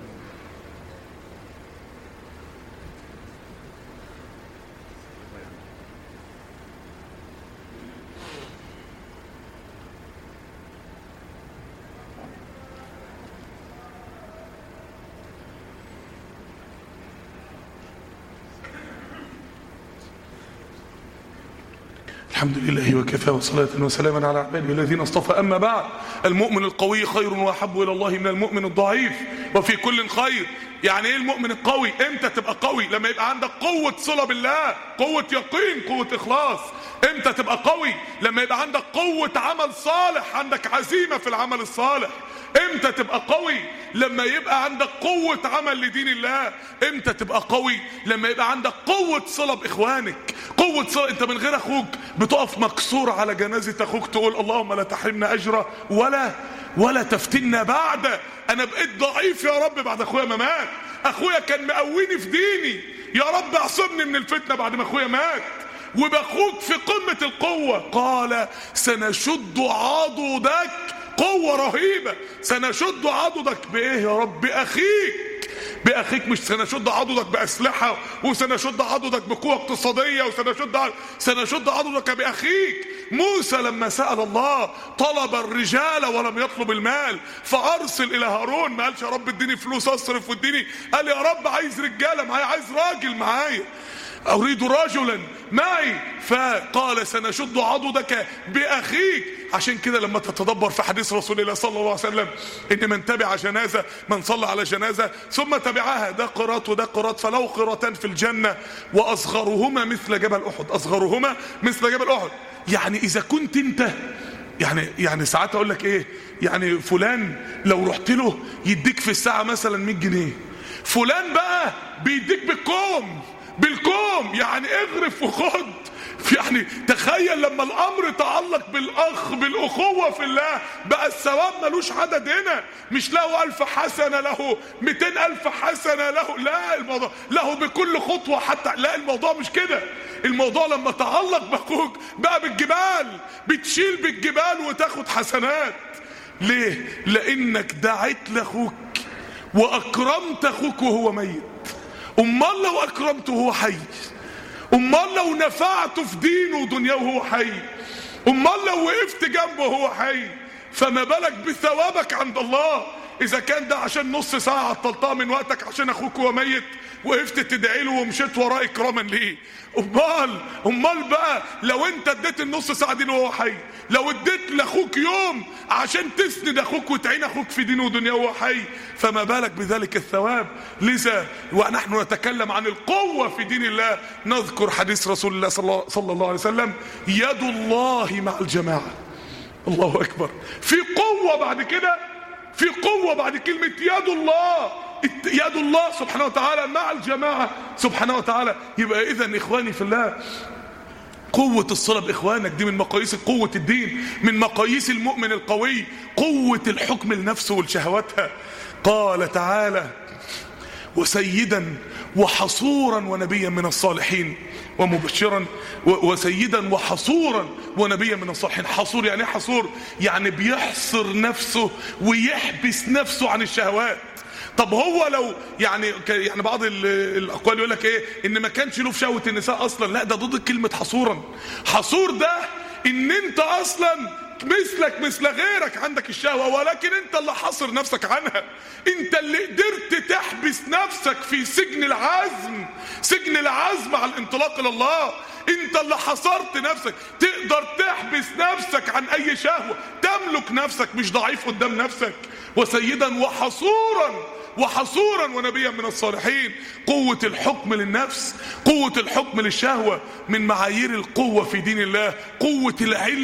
الحمد لله وكفى وصلاة وسلاما على عباده الذين اصطفى. أما بعد، المؤمن القوي خير وأحب إلى الله من المؤمن الضعيف وفي كل خير. يعني ايه المؤمن القوي؟ امتى تبقى قوي؟ لما يبقى عندك قوة صلة بالله، قوة يقين، قوة إخلاص. امتى تبقى قوي؟ لما يبقى عندك قوة عمل صالح، عندك عزيمة في العمل الصالح. امتى تبقى قوي؟ لما يبقى عندك قوة عمل لدين الله. امتى تبقى قوي؟ لما يبقى عندك قوة صلة باخوانك، قوة صلة. انت من غير اخوك بتقف مكسور على جنازة اخوك تقول اللهم لا تحرمنا اجره ولا تفتنا بعد. انا بقيت ضعيف يا رب بعد اخويا ما مات. اخويا كان مقويني في ديني، يا رب اعصمني من الفتنة بعد ما اخويا مات. وباخوك في قمة القوة. قال سنشد عضدك، قوة رهيبة. سنشد عضدك بايه يا رب؟ باخيك. مش سنشد عضدك باسلحة، وسنشد عضدك بقوة اقتصادية، سنشد عضدك باخيك. موسى لما سأل الله طلب الرجال ولم يطلب المال، فارسل الى هارون. ما قالش يا رب اديني فلوس اصرف واديني، قال يا رب عايز رجالة معايا، عايز راجل معايا، اريد رجلا معي. فقال سنشد عضدك باخيك. عشان كده لما تتدبر في حديث رسول الله صلى الله عليه وسلم ان من تبع جنازة، من صلى على جنازة ثم تبعها، ده قراط وده قراط، فله قراطان في الجنة واصغرهما مثل جبل احد. اصغرهما مثل جبل احد. يعني اذا كنت انت يعني ساعات اقول لك ايه، يعني فلان لو رحت له يديك في الساعة مثلا 100 جنيه، فلان بقى بيديك بالكوم، يعني اغرف وخد. يعني تخيل لما الامر تعلق بالاخوة في الله، بقى الثواب ملوش عدد هنا. مش له 1000 حسنة، له 200,000 حسنة، لا الموضوع له بكل خطوة حتى. لا الموضوع مش كده. الموضوع لما تعلق باخوك بقى بالجبال، بتشيل بالجبال وتاخد حسنات. ليه؟ لانك دعيت لاخوك واكرمت اخوك وهو ميت. امال لو اكرمته وهو حي؟ امال لو نفعته في دينه ودنياه وهو حي؟ امال لو وقفت جنبه وهو حي؟ فما بالك بثوابك عند الله. اذا كان ده عشان نص ساعة عطلتها من وقتك عشان اخوك وهو ميت، وقفت تدعي له ومشيت وراه اكراما ليه، امال بقى لو انت اديت النص ساعة دي وهو حي، لو اديت لاخوك يوم عشان تسند اخوك وتعين اخوك في دينه ودنياه وهو حي، فما بالك بذلك الثواب. لذا ونحن نتكلم عن القوة في دين الله نذكر حديث رسول الله صلى الله عليه وسلم: يد الله مع الجماعة. الله اكبر. في قوة بعد كده، في قوة بعد كلمة يد الله. يد الله سبحانه وتعالى مع الجماعة سبحانه وتعالى. يبقى اذن اخواني في الله، قوة الصلة باخوانك دي من مقاييس قوة الدين، من مقاييس المؤمن القوي، قوة الحكم لنفسه ولشهواتها. قال تعالى: وسيدا وحصورا ونبيا من الصالحين ومبشرا وسيدا وحصورا ونبيا من الصالحين. حصور يعني ايه؟ حصور يعني بيحصر نفسه ويحبس نفسه عن الشهوات. طب هو لو يعني بعض الاقوال يقول لك ايه، ان ما كانش له في شهوة النساء اصلا. لا، ده ضد كلمة حصورا. حصور ده ان انت اصلا مثلك مثل غيرك عندك الشهوة، ولكن انت اللي حاصر نفسك عنها. انت اللي قدرت تحبس نفسك في سجن العزم على الانطلاق الى الله. انت اللي حصرت نفسك. تقدر تحبس نفسك عن اي شهوة، تملك نفسك، مش ضعيف قدام نفسك. وسيدا وحصورا ونبيا من الصالحين. قوة الحكم للنفس، قوة الحكم للشهوة من معايير القوة في دين الله. قوة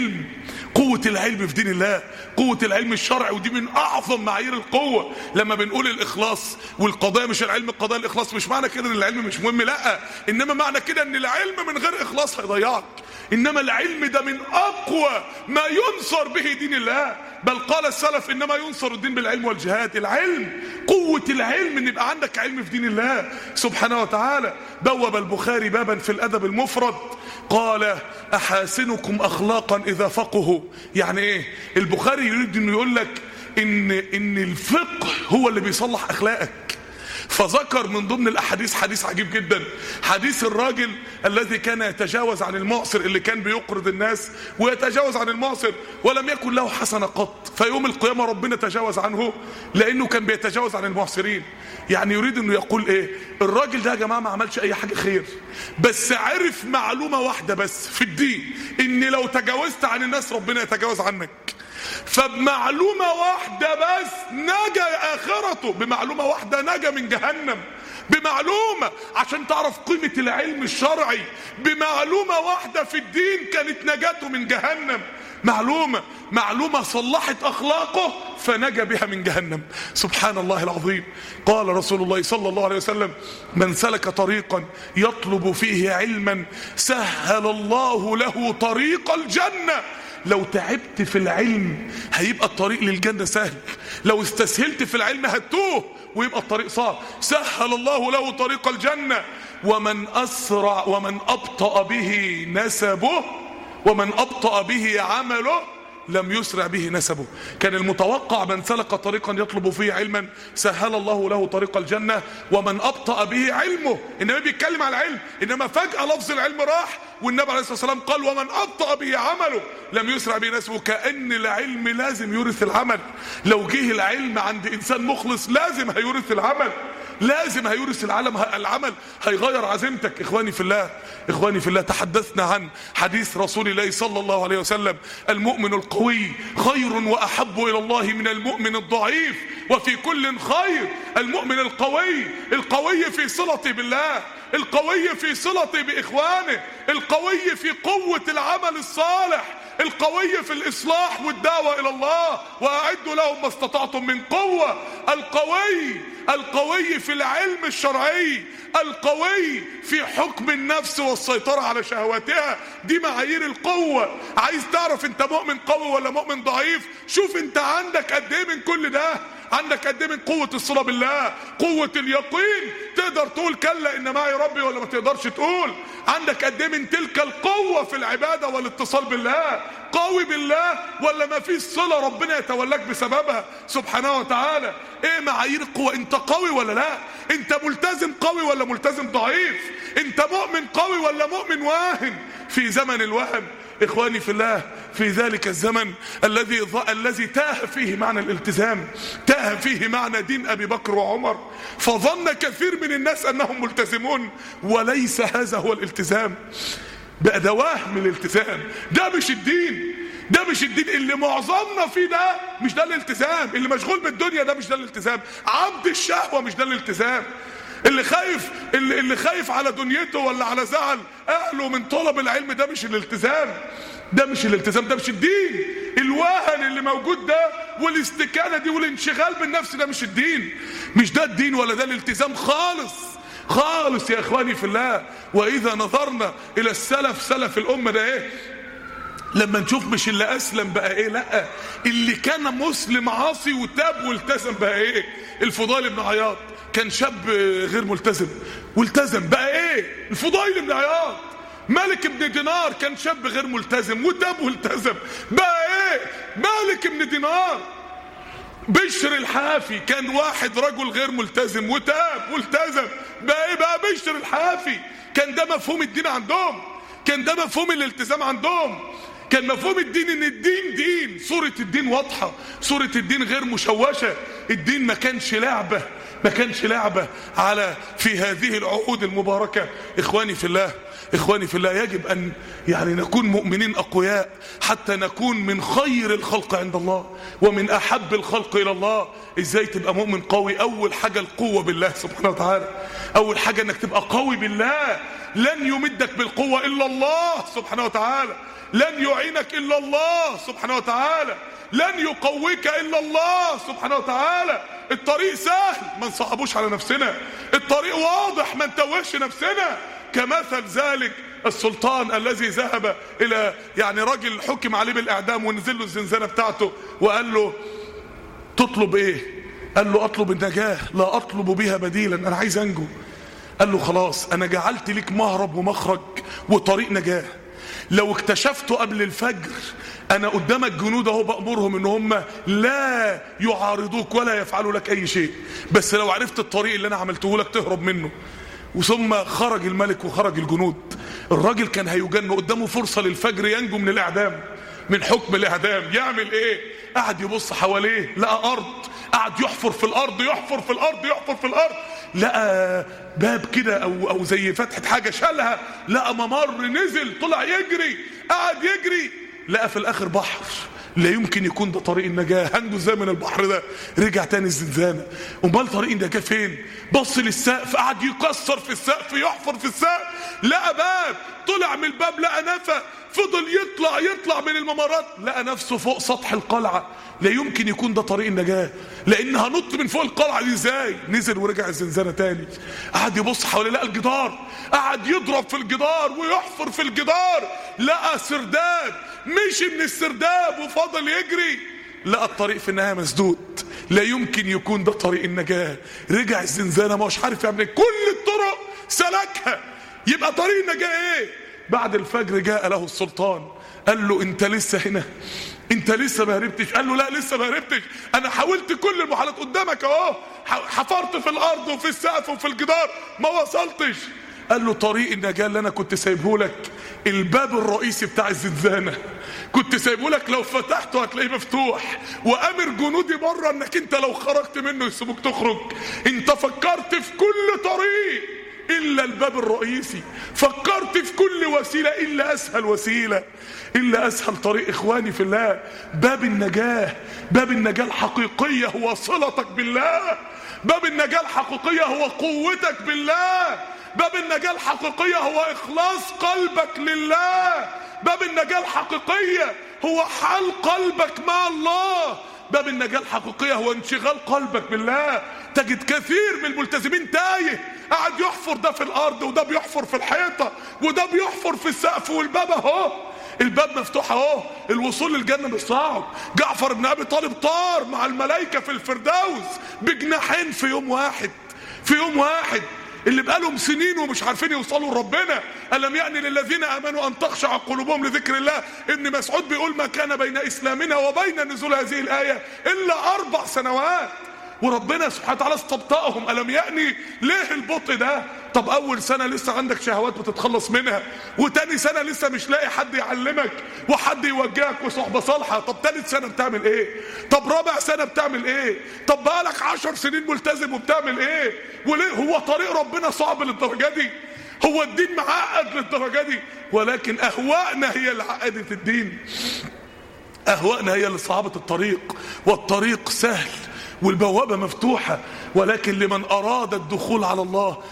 العلم في دين الله، قوة العلم الشرعي، ودي من اعظم معايير القوة. لما بنقول الاخلاص والقضاء، مش العلم القضاء الاخلاص، مش معنى كده ان العلم مش مهم، لا، انما معنى كده ان العلم من غير اخلاص هيضيعك. انما العلم ده من اقوى ما ينصر به دين الله. بل قال السلف: انما ينصر الدين بالعلم والجهاد. العلم، قوة العلم، ان يبقى عندك علم في دين الله سبحانه وتعالى. بوب البخاري بابا في الادب المفرد قال: احاسنكم اخلاقا اذا فقهوا. يعني ايه؟ البخاري يريد انه يقول لك ان الفقه هو اللي بيصلح اخلاقك. فذكر من ضمن الاحاديث حديث عجيب جدا، حديث الراجل الذي كان يتجاوز عن المعسر، اللي كان بيقرض الناس ويتجاوز عن المعسر ولم يكن له حسنة قط. فيوم القيامة ربنا تجاوز عنه لانه كان بيتجاوز عن المعسرين. يعني يريد انه يقول ايه؟ الراجل ده يا جماعة ما عملش اي حاجة خير، بس عرف معلومة واحدة بس في الدين، ان لو تجاوزت عن الناس ربنا يتجاوز عنك. فبمعلومة واحدة بس نجا آخرته، بمعلومة واحدة نجا من جهنم، بمعلومة عشان تعرف قيمة العلم الشرعي. بمعلومة واحدة في الدين كانت نجاته من جهنم. معلومة صلحت أخلاقه فنجا بها من جهنم. سبحان الله العظيم. قال رسول الله صلى الله عليه وسلم: من سلك طريقا يطلب فيه علما سهل الله له طريق الجنة. لو تعبت في العلم هيبقى الطريق للجنة سهل، لو استسهلت في العلم هتوه ويبقى الطريق صعب. سهل الله له طريق الجنة. ومن أبطأ به نسبه ومن أبطأ به عمله لم يسرع به نسبه. كان المتوقع من سلك طريقا يطلب فيه علما سهل الله له طريق الجنة، ومن أبطأ به علمه. النبي بيتكلم على العلم، إنما فجأة لفظ العلم راح والنبي عليه الصلاة والسلام قال: ومن أبطأ به عمله لم يسرع به نسبه. كأن العلم لازم يورث العمل. لو جه العلم عند إنسان مخلص لازم هيورث العمل، لازم هيورث العمل، هيغير عزيمتك. إخواني في الله، تحدثنا عن حديث رسول الله صلى الله عليه وسلم: المؤمن القوي خير وأحب إلى الله من المؤمن الضعيف، وفي كل خير. المؤمن القوي في صلته بالله، القوي في صلته بإخوانه، القوي في قوة العمل الصالح، القوي في الإصلاح والدعوة إلى الله، وأعدوا لهم ما استطعتم من قوة. القوي في العلم الشرعي، القوي في حكم النفس والسيطرة على شهواتها. دي معايير القوة. عايز تعرف انت مؤمن قوي ولا مؤمن ضعيف؟ شوف انت عندك قد ايه من كل ده. عندك قد ايه من قوة الصلة بالله، قوة اليقين، تقدر تقول كلا ان معي ربي ولا ما تقدرش تقول؟ عندك قد ايه من تلك القوة في العبادة والاتصال بالله؟ قوي بالله ولا ما فيش صلة ربنا يتولاك بسببها سبحانه وتعالى؟ ايه معايير القوة؟ انت قوي ولا لا؟ انت ملتزم قوي ولا ملتزم ضعيف؟ انت مؤمن قوي ولا مؤمن واهن في زمن الوهن؟ إخواني في الله، في ذلك الزمن الذي تاه فيه معنى الالتزام، تاه فيه معنى دين أبي بكر وعمر، فظن كثير من الناس أنهم ملتزمون وليس هذا هو الالتزام. بقى ده وهم الالتزام، ده مش الدين، ده مش الدين. اللي معظمنا فيه ده مش ده الالتزام. اللي مشغول بالدنيا ده مش ده الالتزام. عبد الشهوة مش ده الالتزام. اللي خايف على دنيته ولا على زعل اهله من طلب العلم ده مش الالتزام. ده مش الالتزام، ده مش الدين. الوهن اللي موجود ده والاستكانة دي والانشغال بالنفس ده مش الدين، مش ده الدين ولا ده الالتزام خالص يا اخواني في الله. واذا نظرنا الى السلف، سلف الامة ده ايه؟ لما نشوف مش اللي اسلم بقى ايه، لا اللي كان مسلم عاصي وتاب والتزم بقى ايه. الفضيل بن عياض كان شاب غير ملتزم والتزم بقى ايه. الفضيل بن عياض. مالك بن دينار كان شاب غير ملتزم وتاب والتزم بقى ايه. مالك بن دينار. بشر الحافي كان واحد رجل غير ملتزم وتاب والتزم بقى ايه. بقى بشر الحافي. كان ده مفهوم الدين عندهم، كان ده مفهوم الالتزام عندهم. كان مفهوم الدين ان الدين دين، صورة الدين واضحة، صورة الدين غير مشوشة. الدين ما كانش لعبة على في هذه العهود المباركة. إخواني في الله، يجب أن نكون مؤمنين أقوياء حتى نكون من خير الخلق عند الله ومن أحب الخلق إلى الله. إزاي تبقى مؤمن قوي؟ أول حاجة القوة بالله سبحانه وتعالى. أول حاجة أنك تبقى قوي بالله. لن يمدك بالقوة إلا الله سبحانه وتعالى، لن يعينك إلا الله سبحانه وتعالى، لن يقويك إلا الله سبحانه وتعالى. الطريق سهل، ما نصعبوش على نفسنا. الطريق واضح، ما نتوهش نفسنا. كمثل ذلك السلطان الذي ذهب إلى راجل حكم عليه بالإعدام ونزل له الزنزانة بتاعته وقال له: تطلب إيه؟ قال له: أطلب النجاة، لا أطلب بها بديلا، أنا عايز أنجو. قال له: خلاص أنا جعلت لك مهرب ومخرج وطريق نجاة. لو اكتشفته قبل الفجر انا قدامك جنود اهو بأمرهم ان هم لا يعارضوك ولا يفعلوا لك اي شيء، بس لو عرفت الطريق اللي انا عملته لك تهرب منه. وثم خرج الملك وخرج الجنود. الراجل كان هيجن، قدامه فرصة للفجر ينجو من الاعدام، من حكم الاعدام. يعمل ايه؟ قعد يبص حواليه، لقى ارض، قعد يحفر في الارض، يحفر في الارض، لقى باب كده او زي فتحة حاجة، شالها، لقى ممر، نزل، طلع يجري، قعد يجري، لقى في الاخر بحر. لا يمكن يكون ده طريق النجاة. هنجو ازاي من البحر ده؟ رجع تاني الزنزانة. امال طريق النجاة فين؟ بص للسقف، قعد يكسر في السقف، يحفر في السقف، لقى باب، طلع من الباب لقى نفق، فضل يطلع من الممرات، لقى نفسه فوق سطح القلعة. لا يمكن يكون ده طريق النجاة، لان هنط من فوق القلعة دي ازاي؟ نزل ورجع الزنزانة تاني، قعد يبص حواليه لقى الجدار، قعد يضرب في الجدار ويحفر في الجدار، لقى سرداب، مشي من السرداب وفضل يجري، لقى الطريق في النهاية مسدود. لا يمكن يكون ده طريق النجاة. رجع الزنزانة ما هوش عارف يعمل ايه، كل الطرق سلكها، يبقى طريق النجاة ايه؟ بعد الفجر جاء له السلطان، قال له انت لسه هنا؟ انت لسه ما هربتش؟ قال له لا لسه ما هربتش، انا حاولت كل المحاولات قدامك اهو، حفرت في الارض وفي السقف وفي الجدار ما وصلتش. قال له طريق النجاة اللي انا كنت سايبه لك الباب الرئيسي بتاع الزنزانة، كنت سايبه لك لو فتحته هتلاقيه مفتوح، وامر جنودي بره انك انت لو خرجت منه يسيبوك تخرج. انت فكرت في كل طريق الا الباب الرئيسي، فكرت في كل وسيلة الا اسهل وسيلة، الا اسهل طريق. اخواني في الله، باب النجاة، باب النجاة الحقيقية هو صلتك بالله، باب النجاة الحقيقية هو قوتك بالله، باب النجاة الحقيقية هو اخلاص قلبك لله، باب النجاة الحقيقية هو حال قلبك مع الله، باب النجاة الحقيقية هو انشغال قلبك بالله. تجد كثير من الملتزمين تايه، قاعد يحفر ده في الارض وده بيحفر في الحيطة وده بيحفر في السقف، والباب اهو، الباب مفتوح اهو، الوصول للجنة مش صعب. جعفر بن ابي طالب طار مع الملائكة في الفردوس بجناحين في يوم واحد، في يوم واحد. اللي بقالهم سنين ومش عارفين يوصلوا لربنا، ألم يأن للذين آمنوا أن تخشع قلوبهم لذكر الله. ابن مسعود بيقول ما كان بين إسلامنا وبين نزول هذه الآية إلا 4 سنوات، وربنا سبحانه وتعالى استبطأهم. ألم يأني ليه البطء ده؟ طب أول سنة لسه عندك شهوات بتتخلص منها، وتاني سنة لسه مش لاقي حد يعلمك وحد يوجهك وصحبة صالحة. طب تالت سنة بتعمل ايه؟ طب رابع سنة بتعمل ايه؟ طب بقالك 10 سنين ملتزم وبتعمل ايه؟ وليه؟ هو طريق ربنا صعب للدرجة دي؟ هو الدين معقد للدرجة دي؟ ولكن أهواءنا هي اللي عقدت الدين، أهواءنا هي اللي صعبت الطريق، والطريق سهل والبوابة مفتوحة، ولكن لمن أراد الدخول على الله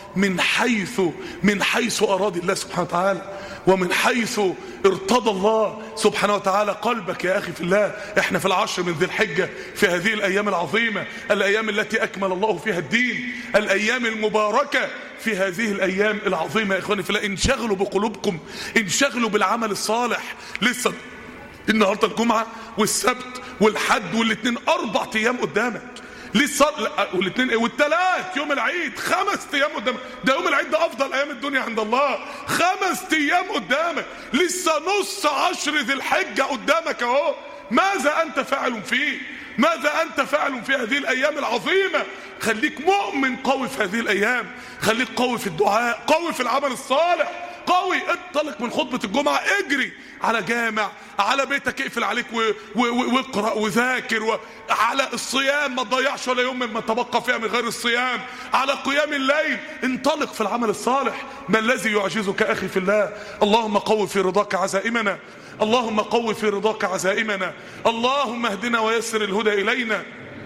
من حيث أراد الله سبحانه وتعالى، ومن حيث ارتضى الله سبحانه وتعالى قلبك. يا أخي في الله، احنا في العشر من ذي الحجة، في هذه الأيام العظيمة، الأيام التي أكمل الله فيها الدين، الأيام المباركة في هذه الأيام العظيمة. يا إخواني في الله، انشغلوا بقلوبكم، انشغلوا بالعمل الصالح. لسه النهاردة الجمعة والسبت والحد والاثنين 4 أيام قدامك، لسه والاثنين والثلاث يوم العيد 5 أيام قدامك. ده يوم العيد ده افضل ايام الدنيا عند الله، 5 أيام قدامك، لسه نص عشر ذي الحجة قدامك اهو. ماذا انت فاعل فيه؟ ماذا انت فاعل في هذه الايام العظيمة؟ خليك مؤمن قوي في هذه الايام، خليك قوي في الدعاء، قوي في العمل الصالح، قوي. انطلق من خطبة الجمعة، اجري على جامع، على بيتك اقفل عليك واقرأ وذاكر، على الصيام ما تضيعش ولا يوم مما تبقى فيها من غير الصيام، على قيام الليل، انطلق في العمل الصالح. ما الذي يعجزك أخي في الله؟ اللهم قوي في رضاك عزائمنا، اللهم قوي في رضاك عزائمنا، اللهم اهدنا ويسر الهدى إلينا.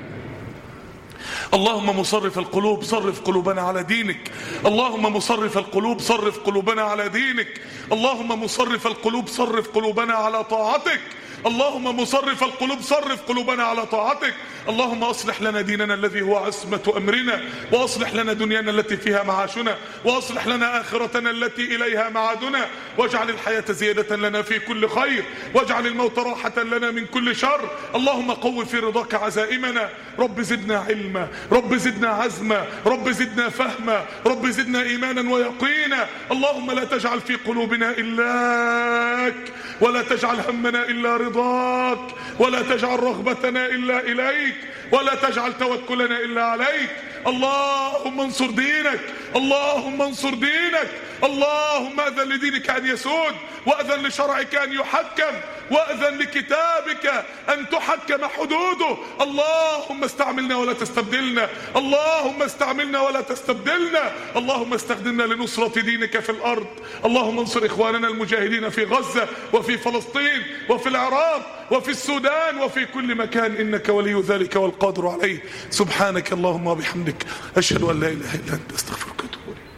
اللهم مصرف القلوب صرف قلوبنا على دينك، اللهم مصرف القلوب صرف قلوبنا على دينك، اللهم مصرف القلوب صرف قلوبنا على طاعتك، اللهم مصرف القلوب صرف قلوبنا على طاعتك. اللهم اصلح لنا ديننا الذي هو عصمة امرنا، واصلح لنا دنيانا التي فيها معاشنا، واصلح لنا اخرتنا التي اليها معادنا، واجعل الحياة زيادة لنا في كل خير، واجعل الموت راحة لنا من كل شر. اللهم قو في رضاك عزائمنا. رب زدنا علما، رب زدنا عزما، رب زدنا فهما، رب زدنا ايمانا ويقينا. اللهم لا تجعل في قلوبنا إلاك، ولا تجعل همنا إلا رضاك، ولا تجعل رغبتنا إلا إليك، ولا تجعل توكلنا إلا عليك. اللهم انصر دينك، اللهم انصر دينك، اللهم أذن لدينك أن يسود، وأذن لشرعك أن يحكم، وأذن لكتابك أن تحكم حدوده. اللهم استعملنا ولا تستبدلنا، اللهم استعملنا ولا تستبدلنا، اللهم استخدمنا لنصرة دينك في الأرض. اللهم انصر إخواننا المجاهدين في غزة وفي فلسطين وفي العراق وفي السودان وفي كل مكان، إنك ولي ذلك والقادر عليه. سبحانك اللهم وبحمدك، أشهد أن لا إله إلا أنت، أستغفرك وأتوب إليك.